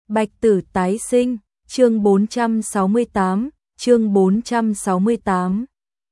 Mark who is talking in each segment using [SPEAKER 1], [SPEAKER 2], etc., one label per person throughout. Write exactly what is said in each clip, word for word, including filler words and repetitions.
[SPEAKER 1] Bạch tử tái sinh, chương bốn trăm sáu mươi tám, chương bốn trăm sáu mươi tám.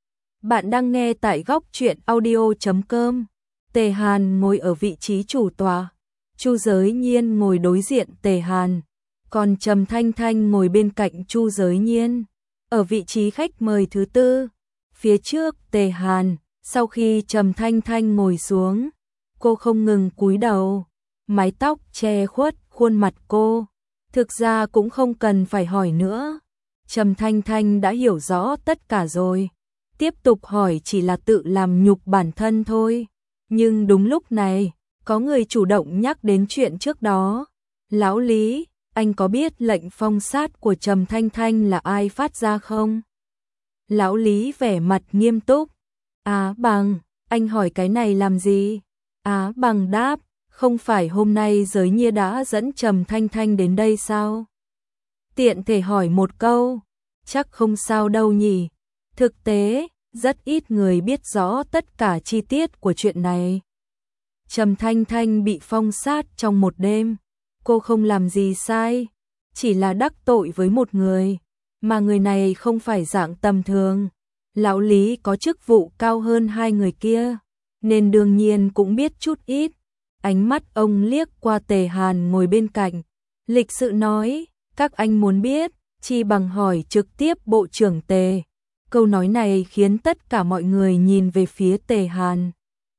[SPEAKER 1] Bạn đang nghe tại góc truyện audio chấm com. Tề Hàn ngồi ở vị trí chủ tọa, Chu Giới Nhiên ngồi đối diện Tề Hàn, còn Trầm Thanh Thanh ngồi bên cạnh Chu Giới Nhiên, ở vị trí khách mời thứ tư. Phía trước Tề Hàn, sau khi Trầm Thanh Thanh ngồi xuống, cô không ngừng cúi đầu, mái tóc che khuất khuôn mặt cô. Thực ra cũng không cần phải hỏi nữa, Trầm Thanh Thanh đã hiểu rõ tất cả rồi, tiếp tục hỏi chỉ là tự làm nhục bản thân thôi. Nhưng đúng lúc này, có người chủ động nhắc đến chuyện trước đó. Lão Lý, anh có biết lệnh phong sát của Trầm Thanh Thanh là ai phát ra không? Lão Lý vẻ mặt nghiêm túc. Á Bằng, anh hỏi cái này làm gì? Á Bằng đáp, không phải hôm nay Giới Nhiên đã dẫn Trầm Thanh Thanh đến đây sao? Tiện thể hỏi một câu, chắc không sao đâu nhỉ. Thực tế, rất ít người biết rõ tất cả chi tiết của chuyện này. Trầm Thanh Thanh bị phong sát trong một đêm, cô không làm gì sai, chỉ là đắc tội với một người, mà người này không phải dạng tầm thường. Lão Lý có chức vụ cao hơn hai người kia, nên đương nhiên cũng biết chút ít. Ánh mắt ông liếc qua Tề Hàn ngồi bên cạnh, lịch sự nói, các anh muốn biết, chi bằng hỏi trực tiếp Bộ trưởng Tề. Câu nói này khiến tất cả mọi người nhìn về phía Tề Hàn.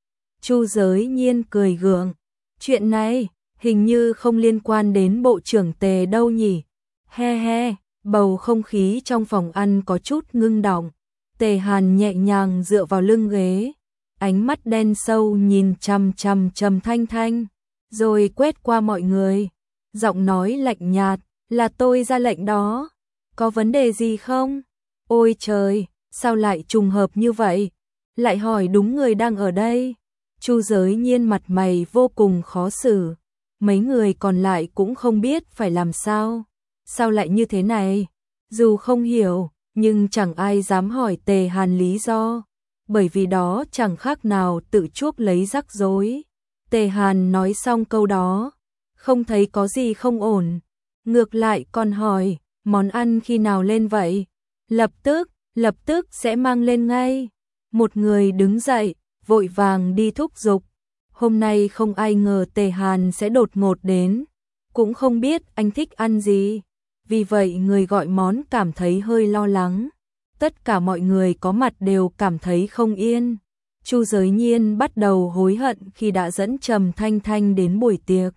[SPEAKER 1] Chu Giới Nhiên cười gượng, chuyện này hình như không liên quan đến Bộ trưởng Tề đâu nhỉ. He he, bầu không khí trong phòng ăn có chút ngưng đọng. Tề Hàn nhẹ nhàng dựa vào lưng ghế, ánh mắt đen sâu nhìn chằm chằm Trầm Thanh Thanh, rồi quét qua mọi người, giọng nói lạnh nhạt, là tôi ra lệnh đó, có vấn đề gì không? Ôi trời, sao lại trùng hợp như vậy? Lại hỏi đúng người đang ở đây. Chu Giới Nhiên mặt mày vô cùng khó xử, mấy người còn lại cũng không biết phải làm sao. Sao lại như thế này? Dù không hiểu, nhưng chẳng ai dám hỏi Tề Hàn lý do, bởi vì đó chẳng khác nào tự chuốc lấy rắc rối. Tề Hàn nói xong câu đó, không thấy có gì không ổn, ngược lại còn hỏi, món ăn khi nào lên vậy? Lập tức, lập tức sẽ mang lên ngay. Một người đứng dậy, vội vàng đi thúc giục. Hôm nay không ai ngờ Tề Hàn sẽ đột ngột đến, cũng không biết anh thích ăn gì, vì vậy người gọi món cảm thấy hơi lo lắng. Tất cả mọi người có mặt đều cảm thấy không yên. Chu Giới Nhiên bắt đầu hối hận khi đã dẫn Trầm Thanh Thanh đến buổi tiệc.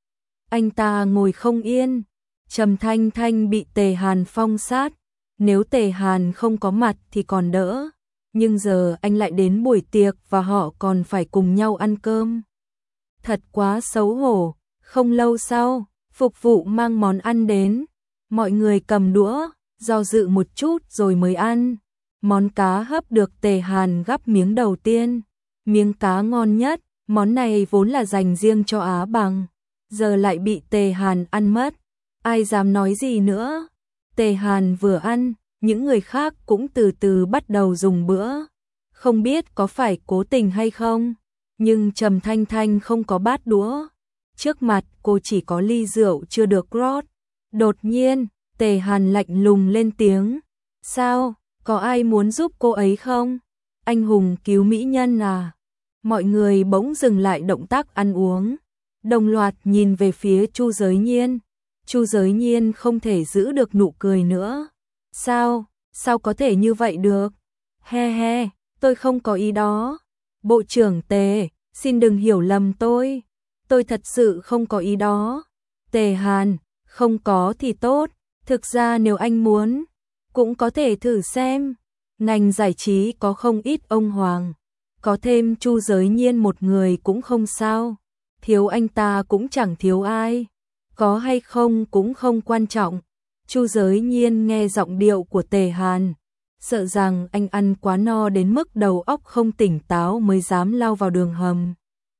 [SPEAKER 1] Anh ta ngồi không yên, Trầm Thanh Thanh bị Tề Hàn phong sát, nếu Tề Hàn không có mặt thì còn đỡ, nhưng giờ anh lại đến buổi tiệc và họ còn phải cùng nhau ăn cơm. Thật quá xấu hổ. Không lâu sau, phục vụ mang món ăn đến, mọi người cầm đũa, do dự một chút rồi mới ăn. Món cá hấp được Tề Hàn gắp miếng đầu tiên, miếng cá ngon nhất, món này vốn là dành riêng cho Á Bằng, giờ lại bị Tề Hàn ăn mất. Ai dám nói gì nữa? Tề Hàn vừa ăn, những người khác cũng từ từ bắt đầu dùng bữa. Không biết có phải cố tình hay không, nhưng Trầm Thanh Thanh không có bát đũa. Trước mặt cô chỉ có ly rượu chưa được rót. Đột nhiên, Tề Hàn lạnh lùng lên tiếng. Sao, có ai muốn giúp cô ấy không? Anh hùng cứu mỹ nhân à? Mọi người bỗng dừng lại động tác ăn uống, đồng loạt nhìn về phía Chu Giới Nhiên. Chu Giới Nhiên không thể giữ được nụ cười nữa. Sao, sao có thể như vậy được? He he, tôi không có ý đó. Bộ trưởng Tề, xin đừng hiểu lầm tôi. Tôi thật sự không có ý đó. Tề Hàn, không có thì tốt. Thực ra nếu anh muốn, cũng có thể thử xem. Ngành giải trí có không ít ông hoàng. Có thêm Chu Giới Nhiên một người cũng không sao. Thiếu anh ta cũng chẳng thiếu ai. Có hay không cũng không quan trọng. Chu Giới Nhiên nghe giọng điệu của Tề Hàn, sợ rằng anh ăn quá no đến mức đầu óc không tỉnh táo mới dám lao vào đường hầm.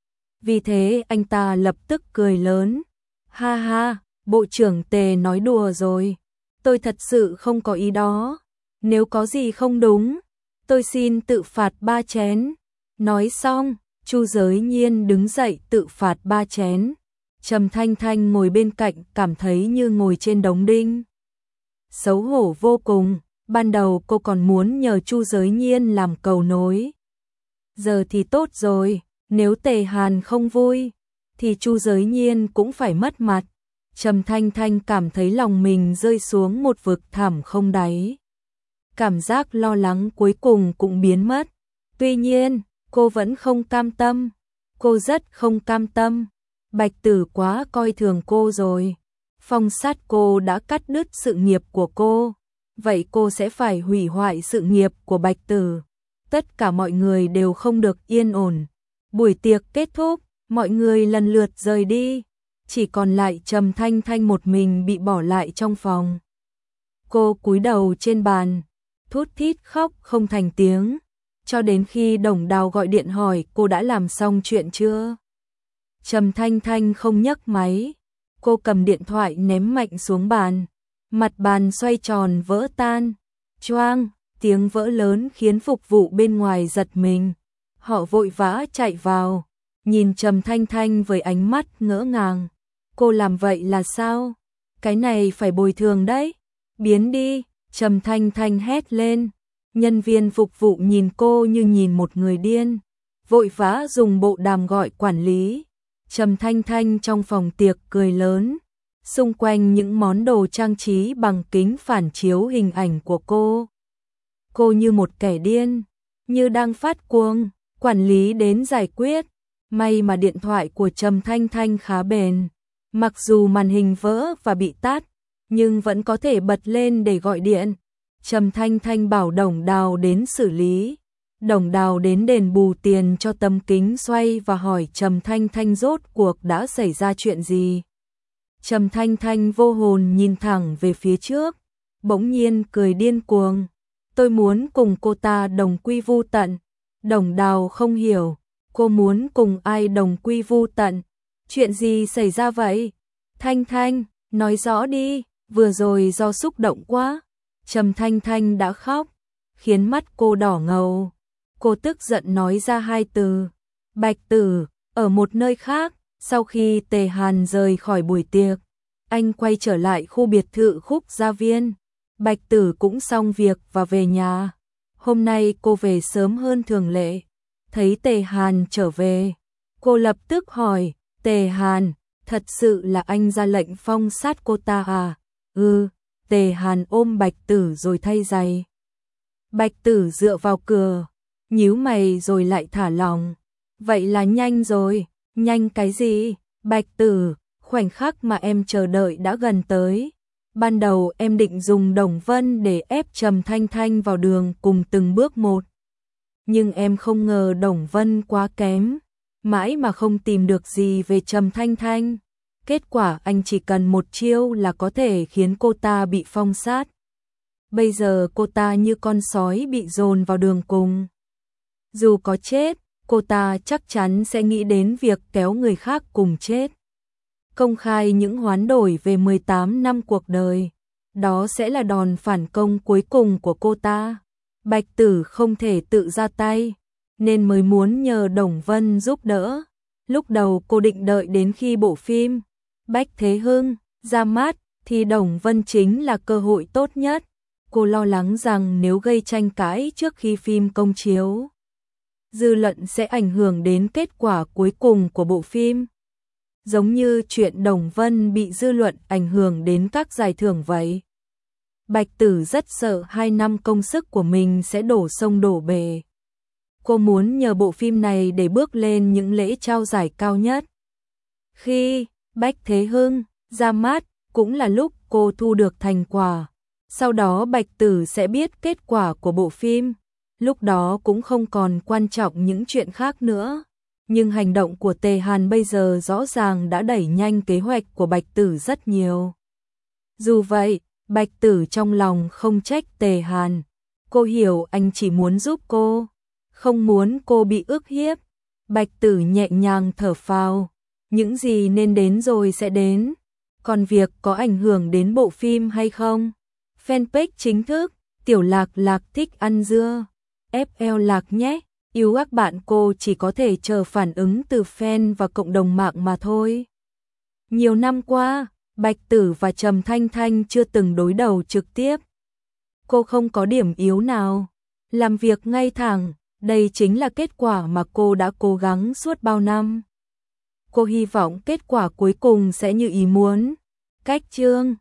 [SPEAKER 1] Vì thế anh ta lập tức cười lớn. Ha ha, Bộ trưởng Tề nói đùa rồi. Tôi thật sự không có ý đó. Nếu có gì không đúng, tôi xin tự phạt ba chén. Nói xong, Chu Giới Nhiên đứng dậy tự phạt ba chén. Trầm Thanh Thanh ngồi bên cạnh cảm thấy như ngồi trên đống đinh. Xấu hổ vô cùng, ban đầu cô còn muốn nhờ Chu Giới Nhiên làm cầu nối. Giờ thì tốt rồi, nếu Tề Hàn không vui, thì Chu Giới Nhiên cũng phải mất mặt. Trầm Thanh Thanh cảm thấy lòng mình rơi xuống một vực thẳm không đáy. Cảm giác lo lắng cuối cùng cũng biến mất. Tuy nhiên, cô vẫn không cam tâm. Cô rất không cam tâm. Bạch Tử quá coi thường cô rồi. Phong Sát cô đã cắt đứt sự nghiệp của cô. Vậy cô sẽ phải hủy hoại sự nghiệp của Bạch Tử. Tất cả mọi người đều không được yên ổn. Buổi tiệc kết thúc, mọi người lần lượt rời đi. Chỉ còn lại Trầm Thanh Thanh một mình bị bỏ lại trong phòng. Cô cúi đầu trên bàn, thút thít khóc không thành tiếng. Cho đến khi Đồng Đào gọi điện hỏi cô đã làm xong chuyện chưa. Trầm Thanh Thanh không nhấc máy. Cô cầm điện thoại ném mạnh xuống bàn. Mặt bàn xoay tròn vỡ tan. Choang, tiếng vỡ lớn khiến phục vụ bên ngoài giật mình. Họ vội vã chạy vào, nhìn Trầm Thanh Thanh với ánh mắt ngỡ ngàng. Cô làm vậy là sao? Cái này phải bồi thường đấy. Biến đi, Trầm Thanh Thanh hét lên. Nhân viên phục vụ nhìn cô như nhìn một người điên. Vội vã dùng bộ đàm gọi quản lý. Trầm Thanh Thanh trong phòng tiệc cười lớn. Xung quanh những món đồ trang trí bằng kính phản chiếu hình ảnh của cô. Cô như một kẻ điên, như đang phát cuồng. Quản lý đến giải quyết. May mà điện thoại của Trầm Thanh Thanh khá bền. Mặc dù màn hình vỡ và bị tắt, nhưng vẫn có thể bật lên để gọi điện. Trầm Thanh Thanh bảo Đồng Đào đến xử lý. Đồng Đào đến đền bù tiền cho tấm kính xoay và hỏi Trầm Thanh Thanh rốt cuộc đã xảy ra chuyện gì. Trầm Thanh Thanh vô hồn nhìn thẳng về phía trước, bỗng nhiên cười điên cuồng. Tôi muốn cùng cô ta đồng quy vu tận. Đồng Đào không hiểu, cô muốn cùng ai đồng quy vu tận? Chuyện gì xảy ra vậy? Thanh Thanh, nói rõ đi, vừa rồi do xúc động quá. Trầm Thanh Thanh đã khóc, khiến mắt cô đỏ ngầu. Cô tức giận nói ra hai từ. Bạch Tử, ở một nơi khác, sau khi Tề Hàn rời khỏi buổi tiệc, anh quay trở lại khu biệt thự Khúc Gia Viên. Bạch Tử cũng xong việc và về nhà. Hôm nay cô về sớm hơn thường lệ. Thấy Tề Hàn trở về, cô lập tức hỏi, Tề Hàn, thật sự là anh ra lệnh phong sát cô ta à? Ừ, Tề Hàn ôm Bạch Tử rồi thay giày. Bạch Tử dựa vào cửa, nhíu mày rồi lại thả lỏng. Vậy là nhanh rồi, nhanh cái gì? Bạch Tử, khoảnh khắc mà em chờ đợi đã gần tới. Ban đầu em định dùng Đồng Vân để ép Trầm Thanh Thanh vào đường cùng từng bước một. Nhưng em không ngờ Đồng Vân quá kém, mãi mà không tìm được gì về Trầm Thanh Thanh. Kết quả anh chỉ cần một chiêu là có thể khiến cô ta bị phong sát. Bây giờ cô ta như con sói bị dồn vào đường cùng. Dù có chết, cô ta chắc chắn sẽ nghĩ đến việc kéo người khác cùng chết. Công khai những hoán đổi về mười tám năm cuộc đời. Đó sẽ là đòn phản công cuối cùng của cô ta. Bạch Tử không thể tự ra tay, nên mới muốn nhờ Đồng Vân giúp đỡ. Lúc đầu cô định đợi đến khi bộ phim Bách Thế Hưng ra mắt thì Đồng Vân chính là cơ hội tốt nhất. Cô lo lắng rằng nếu gây tranh cãi trước khi phim công chiếu, dư luận sẽ ảnh hưởng đến kết quả cuối cùng của bộ phim. Giống như chuyện Đồng Vân bị dư luận ảnh hưởng đến các giải thưởng vậy. Bạch Tử rất sợ hai năm công sức của mình sẽ đổ sông đổ bể. Cô muốn nhờ bộ phim này để bước lên những lễ trao giải cao nhất. Khi Bách Thế Hưng ra mắt cũng là lúc cô thu được thành quả. Sau đó Bạch Tử sẽ biết kết quả của bộ phim. Lúc đó cũng không còn quan trọng những chuyện khác nữa. Nhưng hành động của Tề Hàn bây giờ rõ ràng đã đẩy nhanh kế hoạch của Bạch Tử rất nhiều. Dù vậy, Bạch Tử trong lòng không trách Tề Hàn. Cô hiểu anh chỉ muốn giúp cô, không muốn cô bị ức hiếp. Bạch Tử nhẹ nhàng thở phào. Những gì nên đến rồi sẽ đến. Còn việc có ảnh hưởng đến bộ phim hay không? Fanpage chính thức, Tiểu Lạc Lạc thích ăn dưa. ép lờ Lạc nhé. Yêu các bạn, cô chỉ có thể chờ phản ứng từ fan và cộng đồng mạng mà thôi. Nhiều năm qua, Bạch Tử và Trầm Thanh Thanh chưa từng đối đầu trực tiếp. Cô không có điểm yếu nào, làm việc ngay thẳng, đây chính là kết quả mà cô đã cố gắng suốt bao năm. Cô hy vọng kết quả cuối cùng sẽ như ý muốn. Cách chương